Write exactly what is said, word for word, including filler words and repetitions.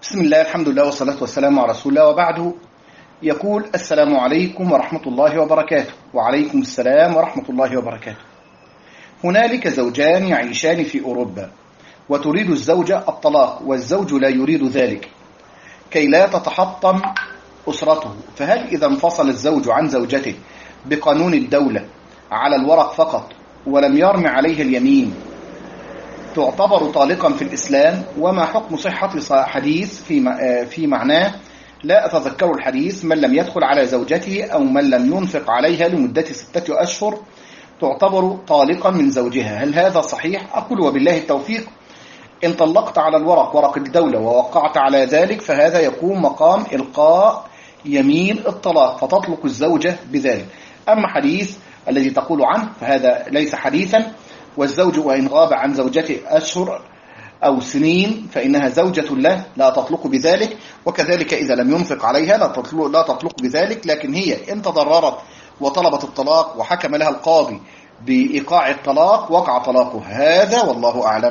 بسم الله، الحمد لله والصلاة والسلام على رسول الله، وبعده. يقول: السلام عليكم ورحمة الله وبركاته. وعليكم السلام ورحمة الله وبركاته. هنالك زوجان يعيشان في أوروبا، وتريد الزوجة الطلاق والزوج لا يريد ذلك كي لا تتحطم أسرته، فهل إذا انفصل الزوج عن زوجته بقانون الدولة على الورق فقط ولم يرمي عليها اليمين تعتبر طالقا في الإسلام؟ وما حكم صحة حديث في في معناه لا أتذكر الحديث: من لم يدخل على زوجته أو من لم ينفق عليها لمدة ستة أشهر تعتبر طالقا من زوجها، هل هذا صحيح؟ أقول: وبالله التوفيق. إن طلقت على الورق ورق الدولة ووقعت على ذلك فهذا يكون مقام إلقاء يمين الطلاق، فتطلق الزوجة بذلك. أما حديث الذي تقول عنه فهذا ليس حديثا، والزوج وإن غاب عن زوجته أشهر أو سنين فإنها زوجة له لا تطلق بذلك، وكذلك إذا لم ينفق عليها لا تطلق, لا تطلق بذلك. لكن هي إن تضررت وطلبت الطلاق وحكم لها القاضي بإيقاع الطلاق وقع طلاقها، هذا والله أعلم.